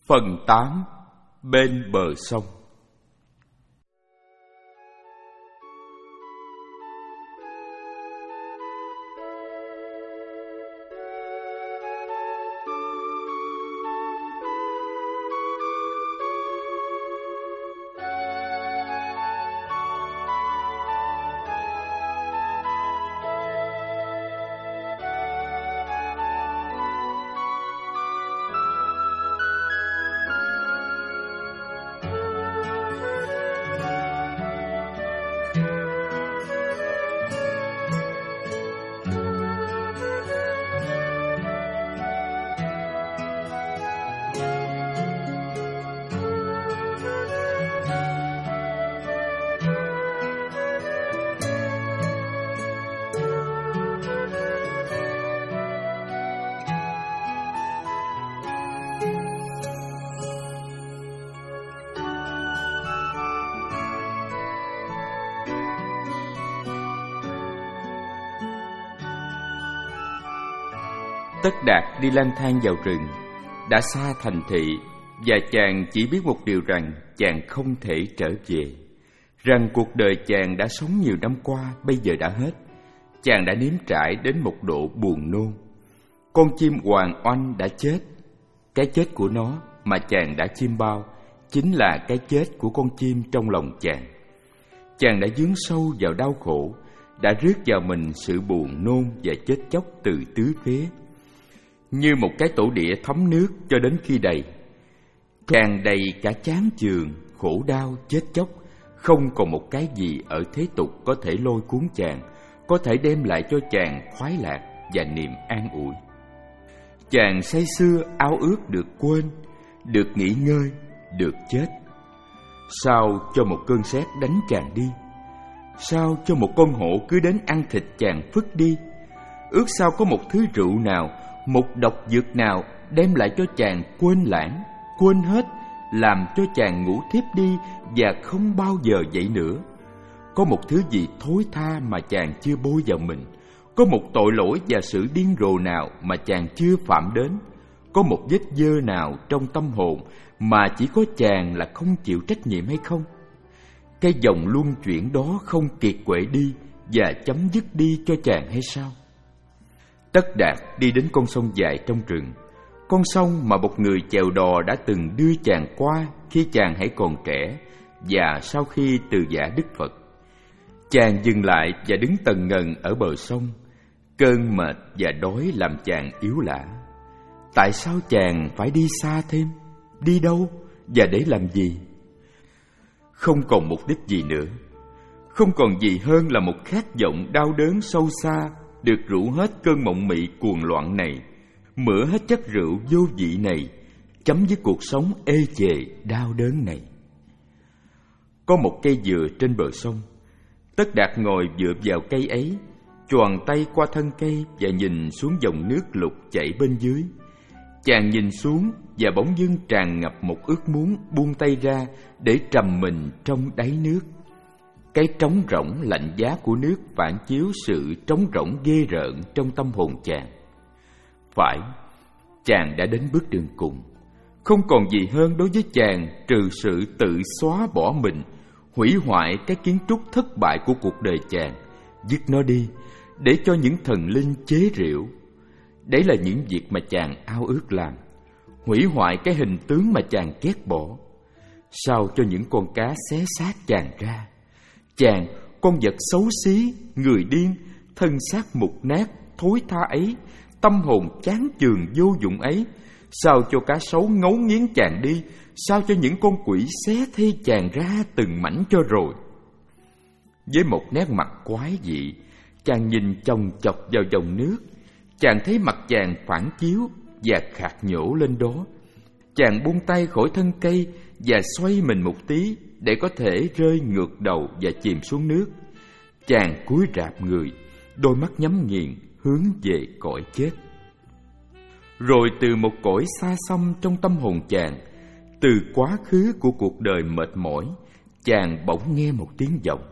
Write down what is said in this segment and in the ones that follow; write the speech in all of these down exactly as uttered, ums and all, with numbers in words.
Phần tám. Bên bờ sông. Tất Đạt đi lang thang vào rừng, đã xa thành thị, và chàng chỉ biết một điều rằng chàng không thể trở về, rằng cuộc đời chàng đã sống nhiều năm qua bây giờ đã hết. Chàng đã nếm trải đến một độ buồn nôn. Con chim hoàng oanh đã chết. Cái chết của nó mà chàng đã chiêm bao chính là cái chết của con chim trong lòng chàng. Chàng đã dướng sâu vào đau khổ, đã rước vào mình sự buồn nôn và chết chóc từ tứ phía. Như một cái tổ đĩa thấm nước cho đến khi đầy, tràn đầy cả chán chường, khổ đau, chết chóc. Không còn một cái gì ở thế tục có thể lôi cuốn chàng, có thể đem lại cho chàng khoái lạc và niềm an ủi. Chàng say sưa ao ước được quên, được nghỉ ngơi, được chết. Sao cho một cơn sét đánh chàng đi? Sao cho một con hổ cứ đến ăn thịt chàng phức đi? Ước sao có một thứ rượu nào, một độc dược nào đem lại cho chàng quên lãng, quên hết, làm cho chàng ngủ thiếp đi và không bao giờ dậy nữa. Có một thứ gì thối tha mà chàng chưa bôi vào mình, có một tội lỗi và sự điên rồ nào mà chàng chưa phạm đến, có một vết dơ nào trong tâm hồn mà chỉ có chàng là không chịu trách nhiệm hay không? Cái dòng luân chuyển đó không kiệt quệ đi và chấm dứt đi cho chàng hay sao? Tất Đạt đi đến con sông dài trong rừng, con sông mà một người chèo đò đã từng đưa chàng qua khi chàng hãy còn trẻ và sau khi từ giã Đức Phật. Chàng dừng lại và đứng tần ngần ở bờ sông. Cơn mệt và đói làm chàng yếu lả. Tại sao chàng phải đi xa thêm? Đi đâu và để làm gì? Không còn mục đích gì nữa, không còn gì hơn là một khát vọng đau đớn sâu xa được rũ hết cơn mộng mị cuồng loạn này, mửa hết chất rượu vô vị này, chấm dứt cuộc sống ê chề đau đớn này. Có một cây dừa trên bờ sông. Tất Đạt ngồi dựa vào cây ấy, choàng tay qua thân cây và nhìn xuống dòng nước lục chảy bên dưới. Chàng nhìn xuống và bỗng dưng tràn ngập một ước muốn buông tay ra để trầm mình trong đáy nước. Cái trống rỗng lạnh giá của nước phản chiếu sự trống rỗng ghê rợn trong tâm hồn chàng. Phải, chàng đã đến bước đường cùng. Không còn gì hơn đối với chàng trừ sự tự xóa bỏ mình, hủy hoại cái kiến trúc thất bại của cuộc đời chàng, dứt nó đi để cho những thần linh chế rượu. Đấy là những việc mà chàng ao ước làm, hủy hoại cái hình tướng mà chàng ghét bỏ. Sao cho những con cá xé xác chàng ra? Chàng, con vật xấu xí, người điên, thân xác mục nát, thối tha ấy, tâm hồn chán chường vô dụng ấy, sao cho cá sấu ngấu nghiến chàng đi? Sao cho những con quỷ xé thi chàng ra từng mảnh cho rồi? Với một nét mặt quái dị, chàng nhìn chòng chọc vào dòng nước. Chàng thấy mặt chàng phản chiếu và khạc nhổ lên đó. Chàng buông tay khỏi thân cây và xoay mình một tí để có thể rơi ngược đầu và chìm xuống nước. Chàng cúi rạp người, đôi mắt nhắm nghiền hướng về cõi chết. Rồi từ một cõi xa xăm trong tâm hồn chàng, từ quá khứ của cuộc đời mệt mỏi, chàng bỗng nghe một tiếng vọng.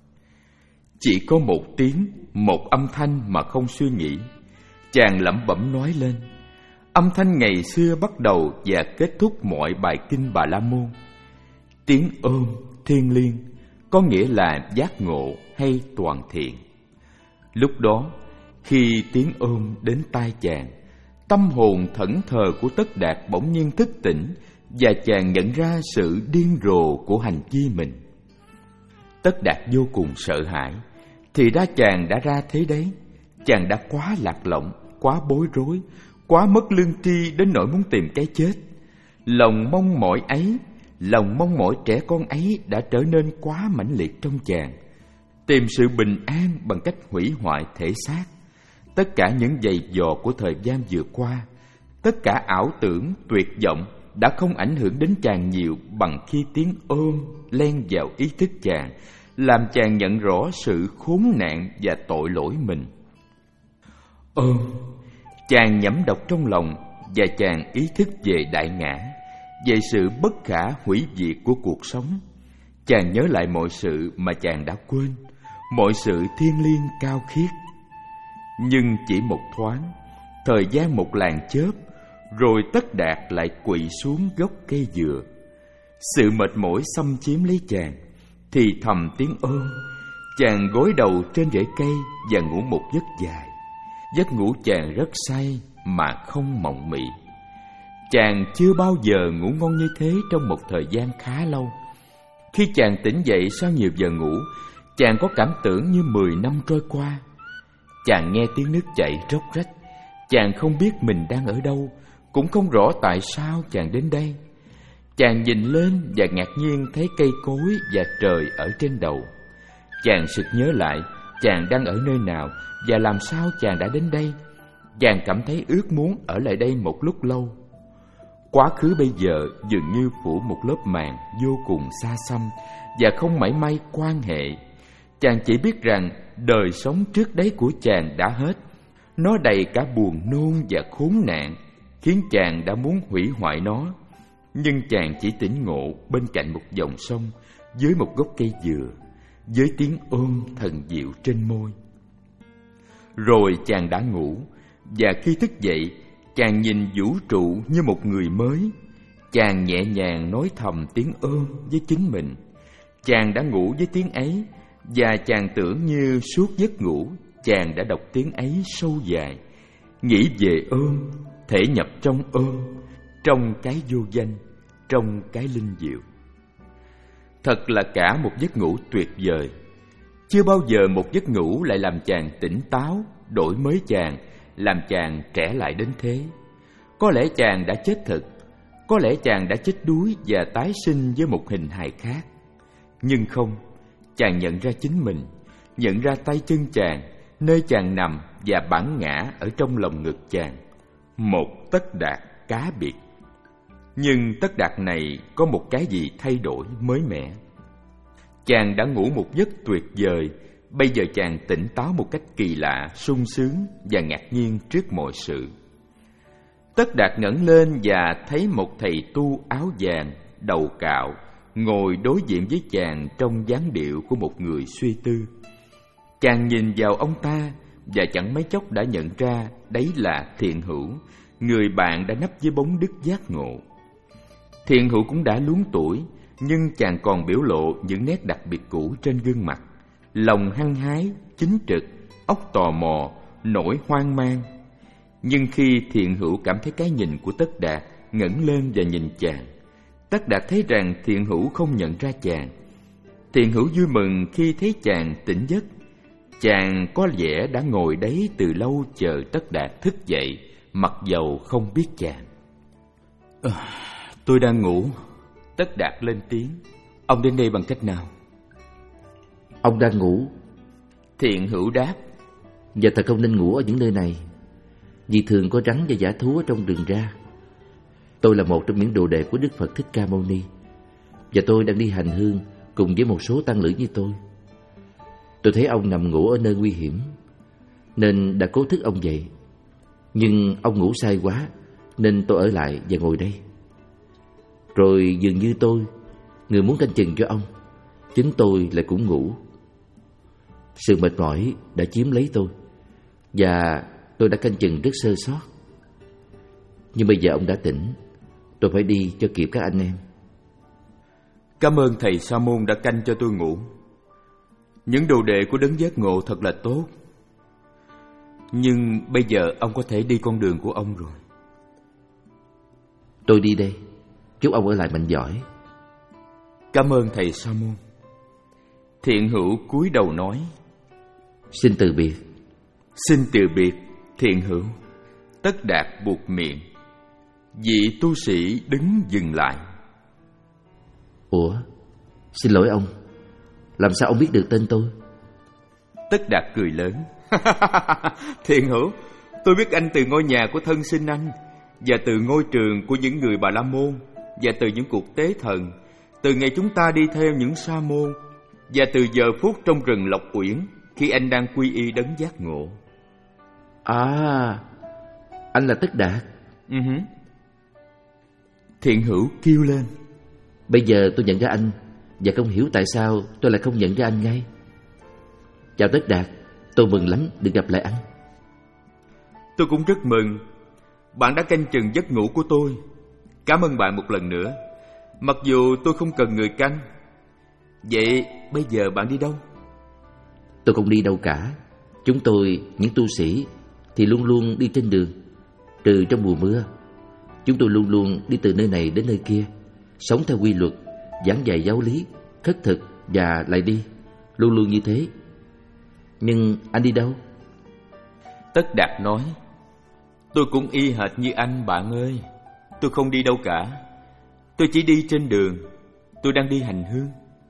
Chỉ có một tiếng, một âm thanh mà không suy nghĩ. Chàng lẩm bẩm nói lên: âm thanh ngày xưa bắt đầu và kết thúc mọi bài kinh Bà La Môn. Tiếng ôm thiêng liêng có nghĩa là giác ngộ hay toàn thiện. Lúc đó, khi tiếng ôm đến tai chàng, tâm hồn thẫn thờ của Tất Đạt bỗng nhiên thức tỉnh, và chàng nhận ra sự điên rồ của hành vi mình. Tất Đạt vô cùng sợ hãi. Thì ra chàng đã ra thế đấy. Chàng đã quá lạc lõng, quá bối rối, quá mất lương tri đến nỗi muốn tìm cái chết. Lòng mong mỏi ấy, lòng mong mỏi trẻ con ấy đã trở nên quá mãnh liệt trong chàng. Tìm sự bình an bằng cách hủy hoại thể xác. Tất cả những giày vò của thời gian vừa qua, tất cả ảo tưởng, tuyệt vọng đã không ảnh hưởng đến chàng nhiều bằng khi tiếng ôm len vào ý thức chàng, làm chàng nhận rõ sự khốn nạn và tội lỗi mình. Ôm, chàng nhẩm đọc trong lòng, và chàng ý thức về đại ngã, về sự bất khả hủy diệt của cuộc sống. Chàng nhớ lại mọi sự mà chàng đã quên, mọi sự thiêng liêng cao khiết. Nhưng chỉ một thoáng, thời gian một làn chớp, rồi Tất Đạt lại quỵ xuống gốc cây dừa. Sự mệt mỏi xâm chiếm lấy chàng, thì thầm tiếng ôm. Chàng gối đầu trên rễ cây và ngủ một giấc dài. Giấc ngủ chàng rất say mà không mộng mị. Chàng chưa bao giờ ngủ ngon như thế trong một thời gian khá lâu. Khi chàng tỉnh dậy sau nhiều giờ ngủ, chàng có cảm tưởng như mười năm trôi qua. Chàng nghe tiếng nước chảy róc rách. Chàng không biết mình đang ở đâu, cũng không rõ tại sao chàng đến đây. Chàng nhìn lên và ngạc nhiên thấy cây cối và trời ở trên đầu. Chàng sực nhớ lại chàng đang ở nơi nào và làm sao chàng đã đến đây. Chàng cảm thấy ước muốn ở lại đây một lúc lâu. Quá khứ bây giờ dường như phủ một lớp màn vô cùng xa xăm và không mảy may quan hệ. Chàng chỉ biết rằng đời sống trước đấy của chàng đã hết. Nó đầy cả buồn nôn và khốn nạn, khiến chàng đã muốn hủy hoại nó. Nhưng chàng chỉ tỉnh ngộ bên cạnh một dòng sông, dưới một gốc cây dừa, với tiếng ôm thần diệu trên môi. Rồi chàng đã ngủ, và khi thức dậy, chàng nhìn vũ trụ như một người mới. Chàng nhẹ nhàng nói thầm tiếng ôm với chính mình. Chàng đã ngủ với tiếng ấy, và chàng tưởng như suốt giấc ngủ chàng đã đọc tiếng ấy sâu dài, nghĩ về ôm, thể nhập trong ôm, trong cái vô danh, trong cái linh diệu. Thật là cả một giấc ngủ tuyệt vời. Chưa bao giờ một giấc ngủ lại làm chàng tỉnh táo, đổi mới chàng, làm chàng trẻ lại đến thế. Có lẽ chàng đã chết thật, có lẽ chàng đã chết đuối và tái sinh với một hình hài khác. Nhưng không, chàng nhận ra chính mình, nhận ra tay chân chàng, nơi chàng nằm và bản ngã ở trong lòng ngực chàng. Một Tất Đạt cá biệt. Nhưng Tất Đạt này có một cái gì thay đổi mới mẻ. Chàng đã ngủ một giấc tuyệt vời. Bây giờ chàng tỉnh táo một cách kỳ lạ, sung sướng và ngạc nhiên trước mọi sự. Tất Đạt ngẩng lên và thấy một thầy tu áo vàng, đầu cạo, ngồi đối diện với chàng trong dáng điệu của một người suy tư. Chàng nhìn vào ông ta và chẳng mấy chốc đã nhận ra đấy là Thiện Hữu, người bạn đã nấp dưới bóng đức giác ngộ. Thiện Hữu cũng đã luống tuổi, nhưng chàng còn biểu lộ những nét đặc biệt cũ trên gương mặt. Lòng hăng hái, chính trực, óc tò mò, nỗi hoang mang. Nhưng khi Thiện Hữu cảm thấy cái nhìn của Tất Đạt, ngẩng lên và nhìn chàng, Tất Đạt thấy rằng Thiện Hữu không nhận ra chàng. Thiện Hữu vui mừng khi thấy chàng tỉnh giấc. Chàng có vẻ đã ngồi đấy từ lâu chờ Tất Đạt thức dậy, mặc dầu không biết chàng. À, tôi đang ngủ. Tất Đạt lên tiếng. Ông đến đây bằng cách nào? Ông đang ngủ. Thiện Hữu đáp. Và thật không nên ngủ ở những nơi này, vì thường có rắn và dã thú ở trong rừng ra. Tôi là một trong những đồ đệ của Đức Phật Thích Ca Mâu Ni, và tôi đang đi hành hương cùng với một số tăng lữ như tôi. Tôi thấy ông nằm ngủ ở nơi nguy hiểm, nên đã cố thức ông dậy. Nhưng ông ngủ say quá, nên tôi ở lại và ngồi đây. Rồi dường như tôi, người muốn canh chừng cho ông, chính tôi lại cũng ngủ. Sự mệt mỏi đã chiếm lấy tôi, và tôi đã canh chừng rất sơ sót. Nhưng bây giờ ông đã tỉnh, tôi phải đi cho kịp các anh em. Cảm ơn thầy Sa môn đã canh cho tôi ngủ. Những đồ đệ của đấng giác ngộ thật là tốt. Nhưng bây giờ ông có thể đi con đường của ông rồi. Tôi đi đây, chúc ông ở lại mạnh giỏi. Cảm ơn thầy Sa môn. Thiện hữu cúi đầu nói: Xin từ biệt. Xin từ biệt, Thiện hữu. Tất Đạt buột miệng. Vị tu sĩ đứng dừng lại. Ủa, xin lỗi ông, làm sao ông biết được tên tôi? Tất Đạt cười lớn. Thiện hữu, tôi biết anh từ ngôi nhà của thân sinh anh, và từ ngôi trường của những người Bà La Môn, và từ những cuộc tế thần, từ ngày chúng ta đi theo những sa môn, và từ giờ phút trong rừng Lộc Uyển khi anh đang quy y đấng giác ngộ. À, anh là Tất Đạt. uh-huh. Thiện hữu kêu lên. Bây giờ tôi nhận ra anh, và không hiểu tại sao tôi lại không nhận ra anh ngay. Chào Tất Đạt, tôi mừng lắm được gặp lại anh. Tôi cũng rất mừng. Bạn đã canh chừng giấc ngủ của tôi. Cảm ơn bạn một lần nữa, mặc dù tôi không cần người canh. Vậy bây giờ bạn đi đâu? Tôi không đi đâu cả. Chúng tôi, những tu sĩ, thì luôn luôn đi trên đường. Trừ trong mùa mưa, chúng tôi luôn luôn đi từ nơi này đến nơi kia, sống theo quy luật, giảng dạy giáo lý, khất thực và lại đi, luôn luôn như thế. Nhưng anh đi đâu? Tất Đạt nói: Tôi cũng y hệt như anh bạn ơi. Tôi không đi đâu cả. Tôi chỉ đi trên đường. Tôi đang đi hành hương.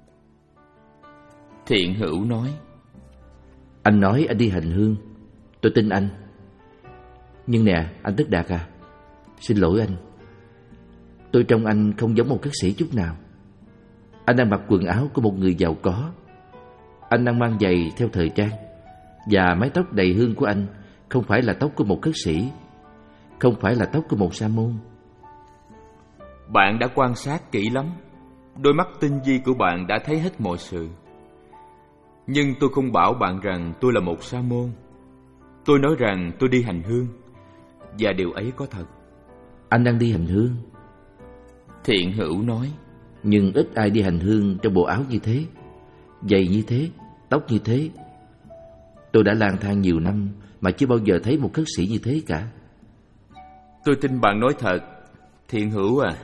Thiện hữu nói: Anh nói anh đi hành hương, tôi tin anh. Nhưng nè, anh Tất Đạt à, xin lỗi anh. Tôi trông anh không giống một khất sĩ chút nào. Anh đang mặc quần áo của một người giàu có. Anh đang mang giày theo thời trang. Và mái tóc đầy hương của anh không phải là tóc của một khất sĩ, không phải là tóc của một sa môn. Bạn đã quan sát kỹ lắm. Đôi mắt tinh vi của bạn đã thấy hết mọi sự. Nhưng tôi không bảo bạn rằng tôi là một sa môn. Tôi nói rằng tôi đi hành hương, và điều ấy có thật. Anh đang đi hành hương? Thiện hữu nói: Nhưng ít ai đi hành hương trong bộ áo như thế, giày như thế, tóc như thế. Tôi đã lang thang nhiều năm mà chưa bao giờ thấy một khất sĩ như thế cả. Tôi tin bạn nói thật, Thiện hữu à.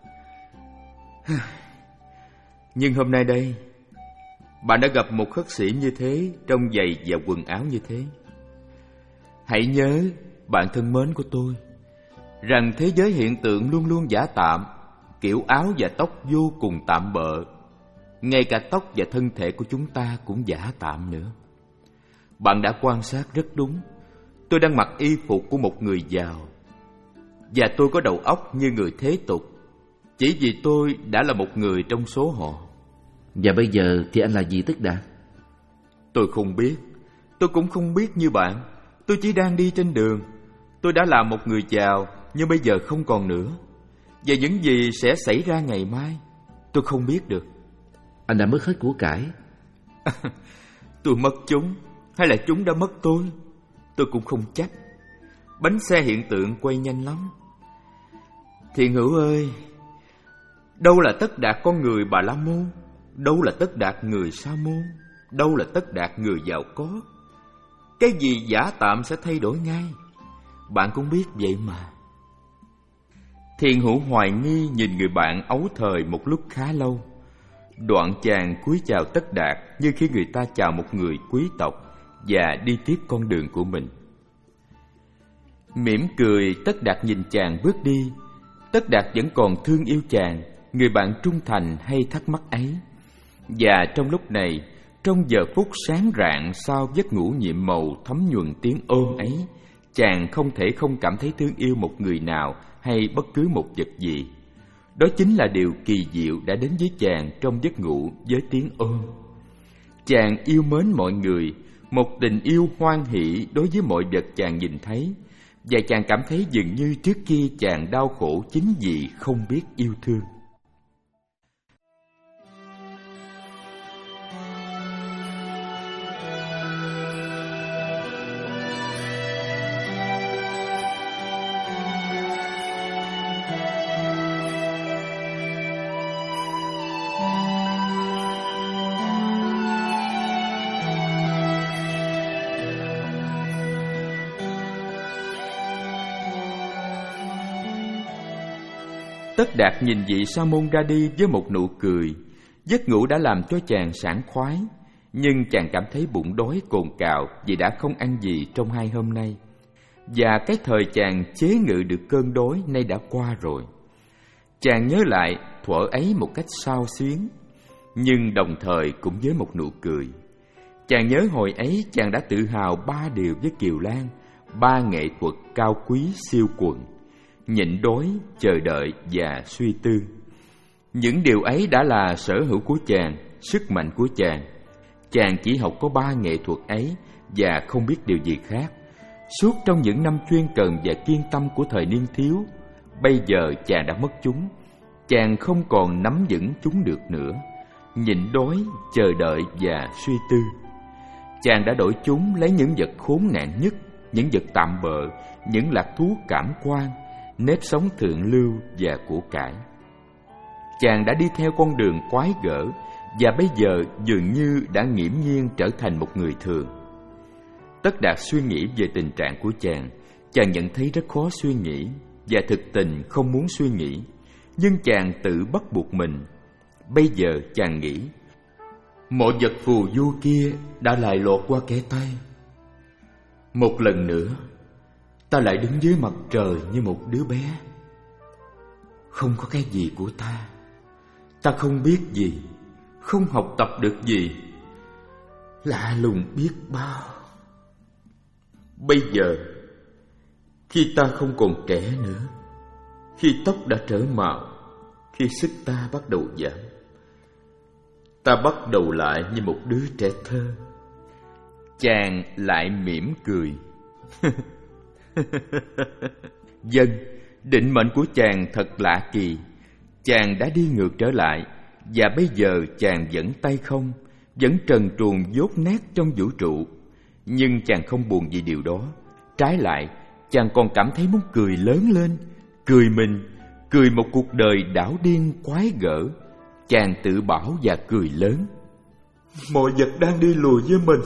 Nhưng hôm nay đây, bạn đã gặp một khất sĩ như thế, trong giày và quần áo như thế. Hãy nhớ, bạn thân mến của tôi, rằng thế giới hiện tượng luôn luôn giả tạm. Kiểu áo và tóc vô cùng tạm bợ. Ngay cả tóc và thân thể của chúng ta cũng giả tạm nữa. Bạn đã quan sát rất đúng. Tôi đang mặc y phục của một người giàu, và tôi có đầu óc như người thế tục, chỉ vì tôi đã là một người trong số họ. Và bây giờ thì anh là gì Tất Đạt? Tôi không biết. Tôi cũng không biết như bạn. Tôi chỉ đang đi trên đường. Tôi đã là một người giàu, nhưng bây giờ không còn nữa. Và những gì sẽ xảy ra ngày mai, tôi không biết được. Anh đã mất hết của cải. Tôi mất chúng, hay là chúng đã mất tôi, tôi cũng không chắc. Bánh xe hiện tượng quay nhanh lắm. Thiện hữu ơi, đâu là Tất Đạt con người Bà La Môn, đâu là Tất Đạt người sa môn, đâu là Tất Đạt người giàu có. Cái gì giả tạm sẽ thay đổi ngay. Bạn cũng biết vậy mà. Thiện hữu hoài nghi nhìn người bạn ấu thời một lúc khá lâu. Đoạn chàng cúi chào Tất Đạt như khi người ta chào một người quý tộc, và đi tiếp con đường của mình. Mỉm cười, Tất Đạt nhìn chàng bước đi. Tất Đạt vẫn còn thương yêu chàng, người bạn trung thành hay thắc mắc ấy. Và trong lúc này, trong giờ phút sáng rạng sau giấc ngủ nhiệm màu thấm nhuần tiếng ôm ấy, chàng không thể không cảm thấy thương yêu một người nào hay bất cứ một vật gì. Đó chính là điều kỳ diệu đã đến với chàng trong giấc ngủ với tiếng ôm. Chàng yêu mến mọi người, một tình yêu hoan hỷ đối với mọi vật chàng nhìn thấy, và chàng cảm thấy dường như trước kia chàng đau khổ chính vì không biết yêu thương. Tất Đạt nhìn vị sa môn ra đi với một nụ cười. Giấc ngủ đã làm cho chàng sảng khoái, nhưng chàng cảm thấy bụng đói cồn cào vì đã không ăn gì trong hai hôm nay. Và cái thời chàng chế ngự được cơn đói nay đã qua rồi. Chàng nhớ lại thuở ấy một cách xao xuyến, nhưng đồng thời cũng với một nụ cười. Chàng nhớ hồi ấy chàng đã tự hào ba điều với Kiều Lan, ba nghệ thuật cao quý siêu quần: nhịn đói, chờ đợi và suy tư. Những điều ấy đã là sở hữu của chàng, sức mạnh của chàng. Chàng chỉ học có ba nghệ thuật ấy và không biết điều gì khác. Suốt trong những năm chuyên cần và kiên tâm của thời niên thiếu, bây giờ chàng đã mất chúng. Chàng không còn nắm vững chúng được nữa. Nhịn đói, chờ đợi và suy tư. Chàng đã đổi chúng lấy những vật khốn nạn nhất, những vật tạm bợ, những lạc thú cảm quan, nếp sống thượng lưu và của cải. Chàng đã đi theo con đường quái gở và bây giờ dường như đã nghiễm nhiên trở thành một người thường. Tất Đạt suy nghĩ về tình trạng của chàng. Chàng nhận thấy rất khó suy nghĩ và thực tình không muốn suy nghĩ, nhưng chàng tự bắt buộc mình. Bây giờ chàng nghĩ, mọi vật phù du kia đã lại lọt qua kẽ tay. Một lần nữa, ta lại đứng dưới mặt trời như một đứa bé. Không có cái gì của ta. Ta không biết gì, không học tập được gì. Lạ lùng biết bao. Bây giờ, khi ta không còn trẻ nữa, khi tóc đã trở màu, khi sức ta bắt đầu giảm, ta bắt đầu lại như một đứa trẻ thơ. Chàng lại mỉm cười. Vâng, định mệnh của chàng thật lạ kỳ. Chàng đã đi ngược trở lại, và bây giờ chàng vẫn tay không, vẫn trần truồng dốt nát trong vũ trụ. Nhưng chàng không buồn vì điều đó. Trái lại, chàng còn cảm thấy muốn cười lớn lên, cười mình, cười một cuộc đời đảo điên quái gở. Chàng tự bảo và cười lớn. Mọi vật đang đi lùi với mình.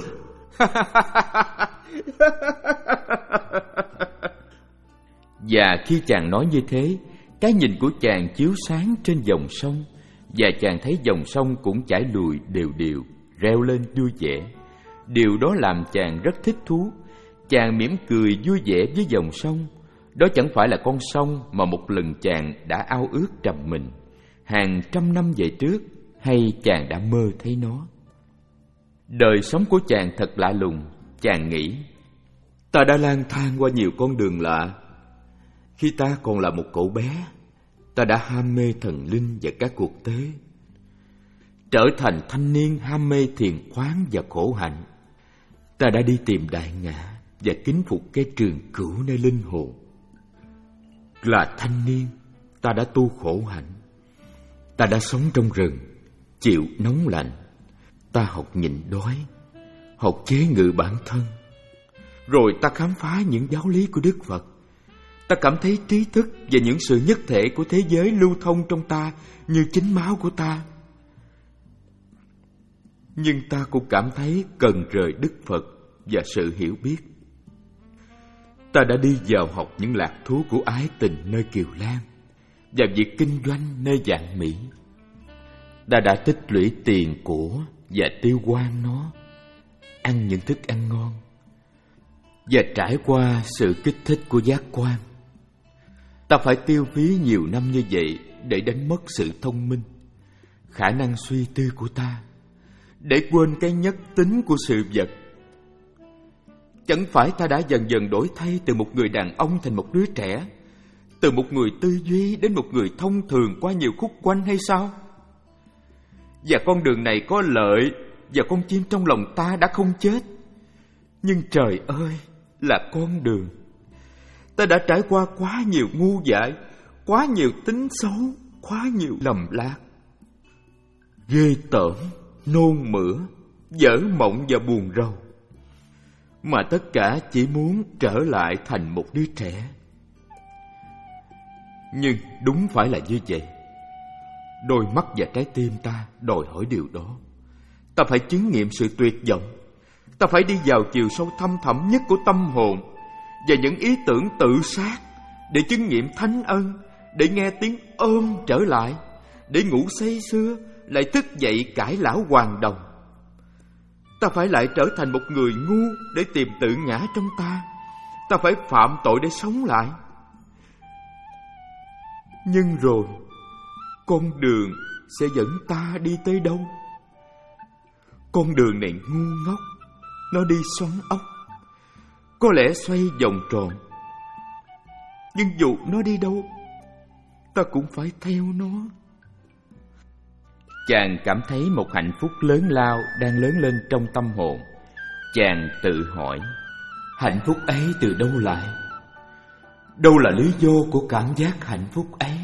Và khi chàng nói như thế, cái nhìn của chàng chiếu sáng trên dòng sông, và chàng thấy dòng sông cũng chảy lùi đều đều, reo lên vui vẻ. Điều đó làm chàng rất thích thú. Chàng mỉm cười vui vẻ với dòng sông. Đó chẳng phải là con sông mà một lần chàng đã ao ước trầm mình hàng trăm năm về trước, hay chàng đã mơ thấy nó. Đời sống của chàng thật lạ lùng. Chàng nghĩ, ta đã lang thang qua nhiều con đường lạ. Khi ta còn là một cậu bé, ta đã ham mê thần linh và các cuộc tế. Trở thành thanh niên ham mê thiền khoáng và khổ hạnh, ta đã đi tìm đại ngã và kính phục cái trường cửu nơi linh hồn. Là thanh niên, ta đã tu khổ hạnh. Ta đã sống trong rừng, chịu nóng lạnh. Ta học nhịn đói, học chế ngự bản thân. Rồi ta khám phá những giáo lý của Đức Phật. Ta cảm thấy trí thức và những sự nhất thể của thế giới lưu thông trong ta như chính máu của ta. Nhưng ta cũng cảm thấy cần rời Đức Phật và sự hiểu biết. Ta đã đi vào học những lạc thú của ái tình nơi Kiều Lan và việc kinh doanh nơi Vạn Mỹ. Ta đã tích lũy tiền của và tiêu hoang nó, ăn những thức ăn ngon và trải qua sự kích thích của giác quan. Ta phải tiêu phí nhiều năm như vậy để đánh mất sự thông minh, khả năng suy tư của ta, để quên cái nhất tính của sự vật. Chẳng phải ta đã dần dần đổi thay từ một người đàn ông thành một đứa trẻ, từ một người tư duy đến một người thông thường qua nhiều khúc quanh hay sao? Và con đường này có lợi, và con chim trong lòng ta đã không chết. Nhưng trời ơi, là con đường. Ta đã trải qua quá nhiều ngu dại, quá nhiều tính xấu, quá nhiều lầm lạc. Ghê tởm, nôn mửa, dở mộng và buồn rầu. Mà tất cả chỉ muốn trở lại thành một đứa trẻ. Nhưng đúng phải là như vậy. Đôi mắt và trái tim ta đòi hỏi điều đó. Ta phải chứng nghiệm sự tuyệt vọng. Ta phải đi vào chiều sâu thâm thẳm nhất của tâm hồn và những ý tưởng tự sát, để chứng nghiệm thánh ân, để nghe tiếng ôm trở lại, để ngủ say sưa lại thức dậy cải lão hoàn đồng. Ta phải lại trở thành một người ngu để tìm tự ngã trong ta. Ta phải phạm tội để sống lại. Nhưng rồi con đường sẽ dẫn ta đi tới đâu? Con đường này ngu ngốc, nó đi xoắn ốc, có lẽ xoay vòng tròn. Nhưng dù nó đi đâu, ta cũng phải theo nó. Chàng cảm thấy một hạnh phúc lớn lao đang lớn lên trong tâm hồn. Chàng tự hỏi, hạnh phúc ấy từ đâu lại? Đâu là lý do của cảm giác hạnh phúc ấy?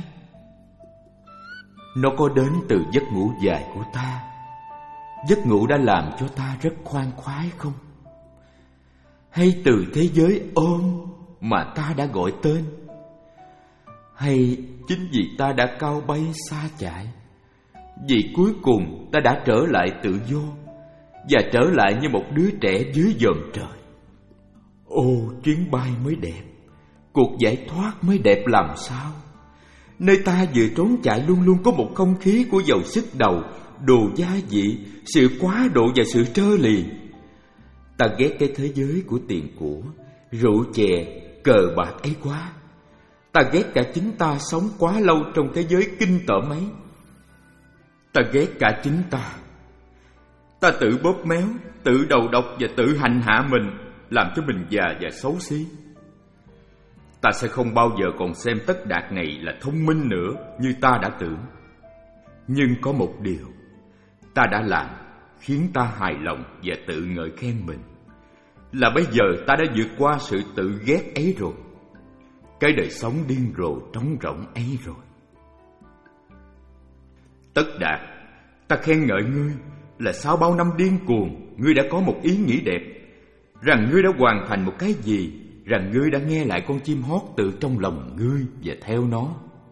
Nó có đến từ giấc ngủ dài của ta, giấc ngủ đã làm cho ta rất khoan khoái không? Hay từ thế giới ôm mà ta đã gọi tên? Hay chính vì ta đã cao bay xa chạy, vì cuối cùng ta đã trở lại tự do và trở lại như một đứa trẻ dưới vòm trời? Ô, chuyến bay mới đẹp, cuộc giải thoát mới đẹp làm sao? Nơi ta vừa trốn chạy luôn luôn có một không khí của dầu sức đầu, đồ gia vị, sự quá độ và sự trơ lì. Ta ghét cái thế giới của tiền của, rượu chè, cờ bạc ấy quá. Ta ghét cả chính ta sống quá lâu trong thế giới kinh tởm ấy. Ta ghét cả chính ta. Ta tự bóp méo, tự đầu độc và tự hành hạ mình, làm cho mình già và xấu xí. Ta sẽ không bao giờ còn xem Tất Đạt này là thông minh nữa như ta đã tưởng. Nhưng có một điều ta đã làm khiến ta hài lòng và tự ngợi khen mình, là bây giờ ta đã vượt qua sự tự ghét ấy rồi. Cái đời sống điên rồ trống rỗng ấy rồi. Tất Đạt, ta khen ngợi ngươi là sau bao năm điên cuồng, ngươi đã có một ý nghĩ đẹp, rằng ngươi đã hoàn thành một cái gì, rằng ngươi đã nghe lại con chim hót từ trong lòng ngươi và theo nó.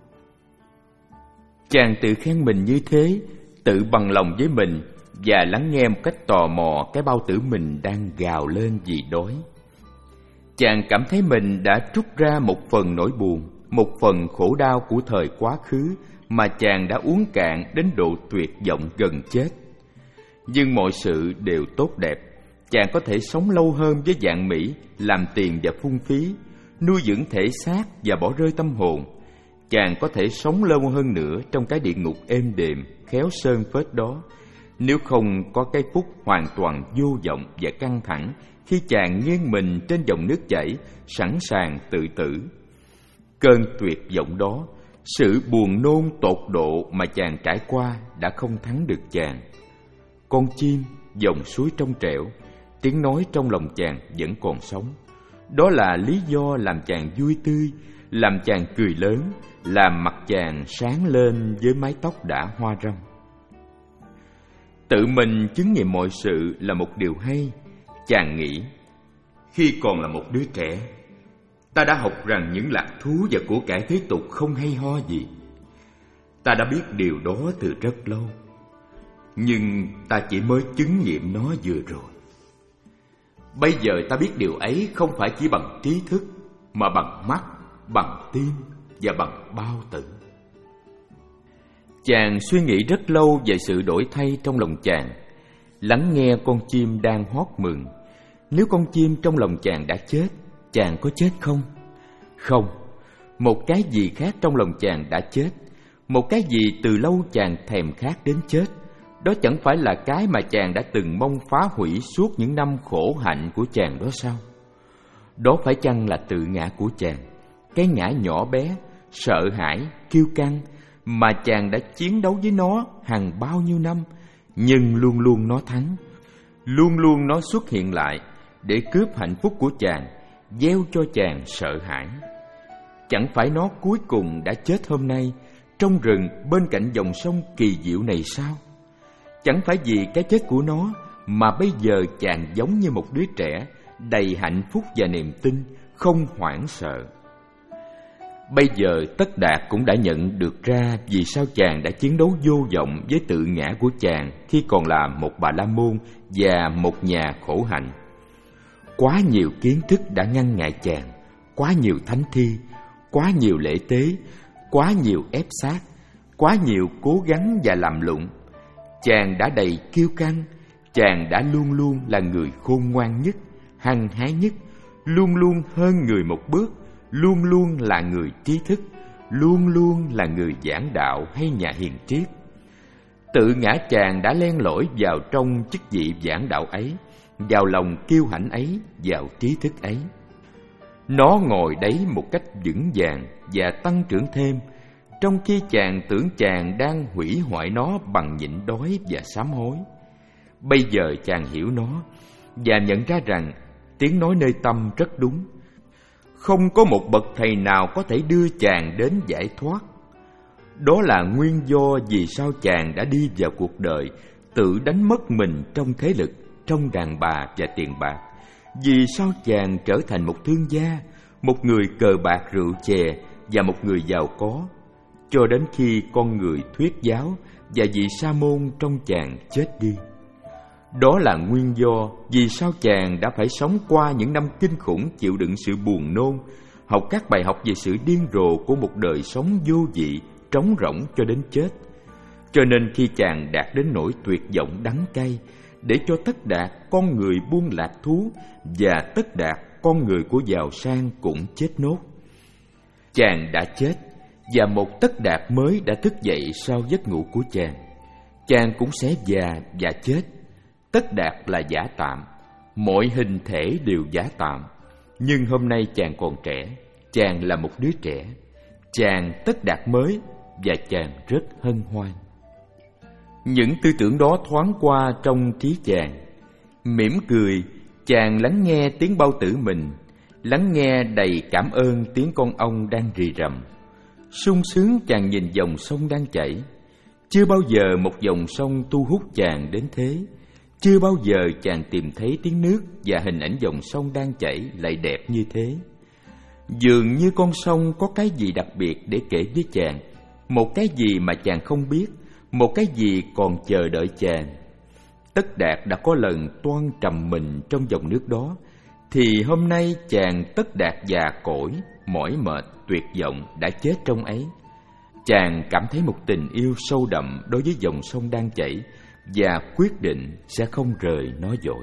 Chàng tự khen mình như thế, tự bằng lòng với mình và lắng nghe một cách tò mò cái bao tử mình đang gào lên vì đói. Chàng cảm thấy mình đã trút ra một phần nỗi buồn, một phần khổ đau của thời quá khứ mà chàng đã uống cạn đến độ tuyệt vọng gần chết. Nhưng mọi sự đều tốt đẹp. Chàng có thể sống lâu hơn với vạn mỹ, làm tiền và phung phí, nuôi dưỡng thể xác và bỏ rơi tâm hồn. Chàng có thể sống lâu hơn nữa trong cái địa ngục êm đềm, khéo sơn phết đó, nếu không có cái phút hoàn toàn vô vọng và căng thẳng khi chàng nghiêng mình trên dòng nước chảy, sẵn sàng tự tử. Cơn tuyệt vọng đó, sự buồn nôn tột độ mà chàng trải qua đã không thắng được chàng. Con chim, dòng suối trong trẻo, tiếng nói trong lòng chàng vẫn còn sống. Đó là lý do làm chàng vui tươi, làm chàng cười lớn, làm mặt chàng sáng lên với mái tóc đã hoa râm. Tự mình chứng nghiệm mọi sự là một điều hay. Chàng nghĩ, khi còn là một đứa trẻ, ta đã học rằng những lạc thú và của cải thế tục không hay ho gì. Ta đã biết điều đó từ rất lâu, nhưng ta chỉ mới chứng nghiệm nó vừa rồi. Bây giờ ta biết điều ấy không phải chỉ bằng trí thức, mà bằng mắt, bằng tim và bằng bao tử. Chàng suy nghĩ rất lâu về sự đổi thay trong lòng chàng, lắng nghe con chim đang hót mừng. Nếu con chim trong lòng chàng đã chết, chàng có chết không? Không, một cái gì khác trong lòng chàng đã chết, một cái gì từ lâu chàng thèm khát đến chết. Đó chẳng phải là cái mà chàng đã từng mong phá hủy suốt những năm khổ hạnh của chàng đó sao? Đó phải chăng là tự ngã của chàng, cái ngã nhỏ bé, sợ hãi, kiêu căng mà chàng đã chiến đấu với nó hàng bao nhiêu năm, nhưng luôn luôn nó thắng, luôn luôn nó xuất hiện lại để cướp hạnh phúc của chàng, gieo cho chàng sợ hãi. Chẳng phải nó cuối cùng đã chết hôm nay trong rừng bên cạnh dòng sông kỳ diệu này sao? Chẳng phải vì cái chết của nó mà bây giờ chàng giống như một đứa trẻ đầy hạnh phúc và niềm tin, không hoảng sợ. Bây giờ Tất Đạt cũng đã nhận được ra vì sao chàng đã chiến đấu vô vọng với tự ngã của chàng khi còn là một bà la môn và một nhà khổ hạnh. Quá nhiều kiến thức đã ngăn ngại chàng, quá nhiều thánh thi, quá nhiều lễ tế, quá nhiều ép sát, quá nhiều cố gắng và làm lụng. Chàng đã đầy kiêu căng, chàng đã luôn luôn là người khôn ngoan nhất, hăng hái nhất, luôn luôn hơn người một bước, luôn luôn là người trí thức, luôn luôn là người giảng đạo hay nhà hiền triết. Tự ngã chàng đã len lỏi vào trong chức vị giảng đạo ấy, vào lòng kiêu hãnh ấy, vào trí thức ấy. Nó ngồi đấy một cách vững vàng và tăng trưởng thêm, trong khi chàng tưởng chàng đang hủy hoại nó bằng nhịn đói và sám hối. Bây giờ chàng hiểu nó và nhận ra rằng tiếng nói nơi tâm rất đúng. Không có một bậc thầy nào có thể đưa chàng đến giải thoát. Đó là nguyên do vì sao chàng đã đi vào cuộc đời tự đánh mất mình trong thế lực, trong đàn bà và tiền bạc. Vì sao chàng trở thành một thương gia, một người cờ bạc rượu chè và một người giàu có, cho đến khi con người thuyết giáo và vị sa môn trong chàng chết đi. Đó là nguyên do vì sao chàng đã phải sống qua những năm kinh khủng, chịu đựng sự buồn nôn, học các bài học về sự điên rồ của một đời sống vô vị, trống rỗng cho đến chết. Cho nên khi chàng đạt đến nỗi tuyệt vọng đắng cay, để cho Tất Đạt con người buông lạc thú và Tất Đạt con người của giàu sang cũng chết nốt. Chàng đã chết và một Tất Đạt mới đã thức dậy sau giấc ngủ của chàng. Chàng cũng sẽ già và chết. Tất Đạt là giả tạm, mọi hình thể đều giả tạm. Nhưng hôm nay chàng còn trẻ, chàng là một đứa trẻ, chàng Tất Đạt mới và chàng rất hân hoan. Những tư tưởng đó thoáng qua trong trí chàng. Mỉm cười, chàng lắng nghe tiếng bao tử mình, lắng nghe đầy cảm ơn tiếng con ong đang rì rầm. Sung sướng chàng nhìn dòng sông đang chảy. Chưa bao giờ một dòng sông thu hút chàng đến thế. Chưa bao giờ chàng tìm thấy tiếng nước và hình ảnh dòng sông đang chảy lại đẹp như thế. Dường như con sông có cái gì đặc biệt để kể với chàng, một cái gì mà chàng không biết, một cái gì còn chờ đợi chàng. Tất Đạt đã có lần toan trầm mình trong dòng nước đó, thì hôm nay chàng Tất Đạt già cỗi, mỏi mệt, tuyệt vọng đã chết trong ấy. Chàng cảm thấy một tình yêu sâu đậm đối với dòng sông đang chảy và quyết định sẽ không rời nó dội.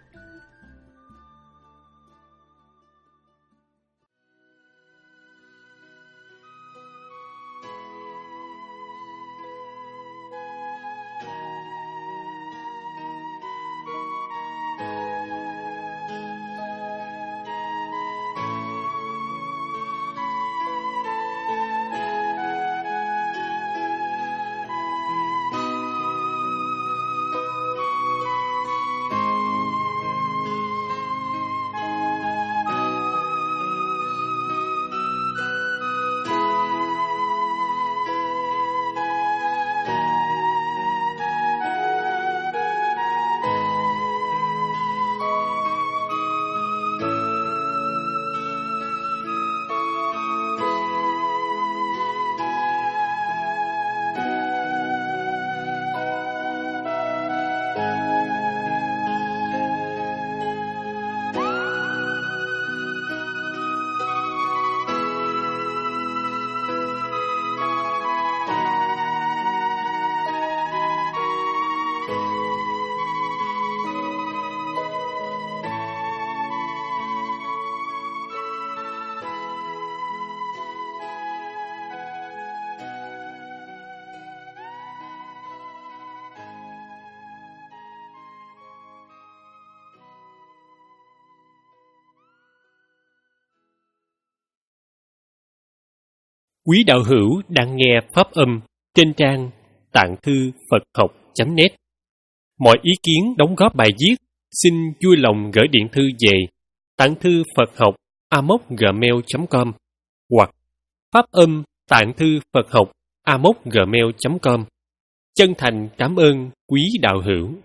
Quý đạo hữu đang nghe pháp âm trên trang tạng thư Phật học chấm net. Mọi ý kiến đóng góp bài viết xin vui lòng gửi điện thư về tạng thư Phật học a m o c gmail chấm com hoặc pháp âm tạng thư Phật học a m o c gmail chấm com. Chân thành cảm ơn quý đạo hữu.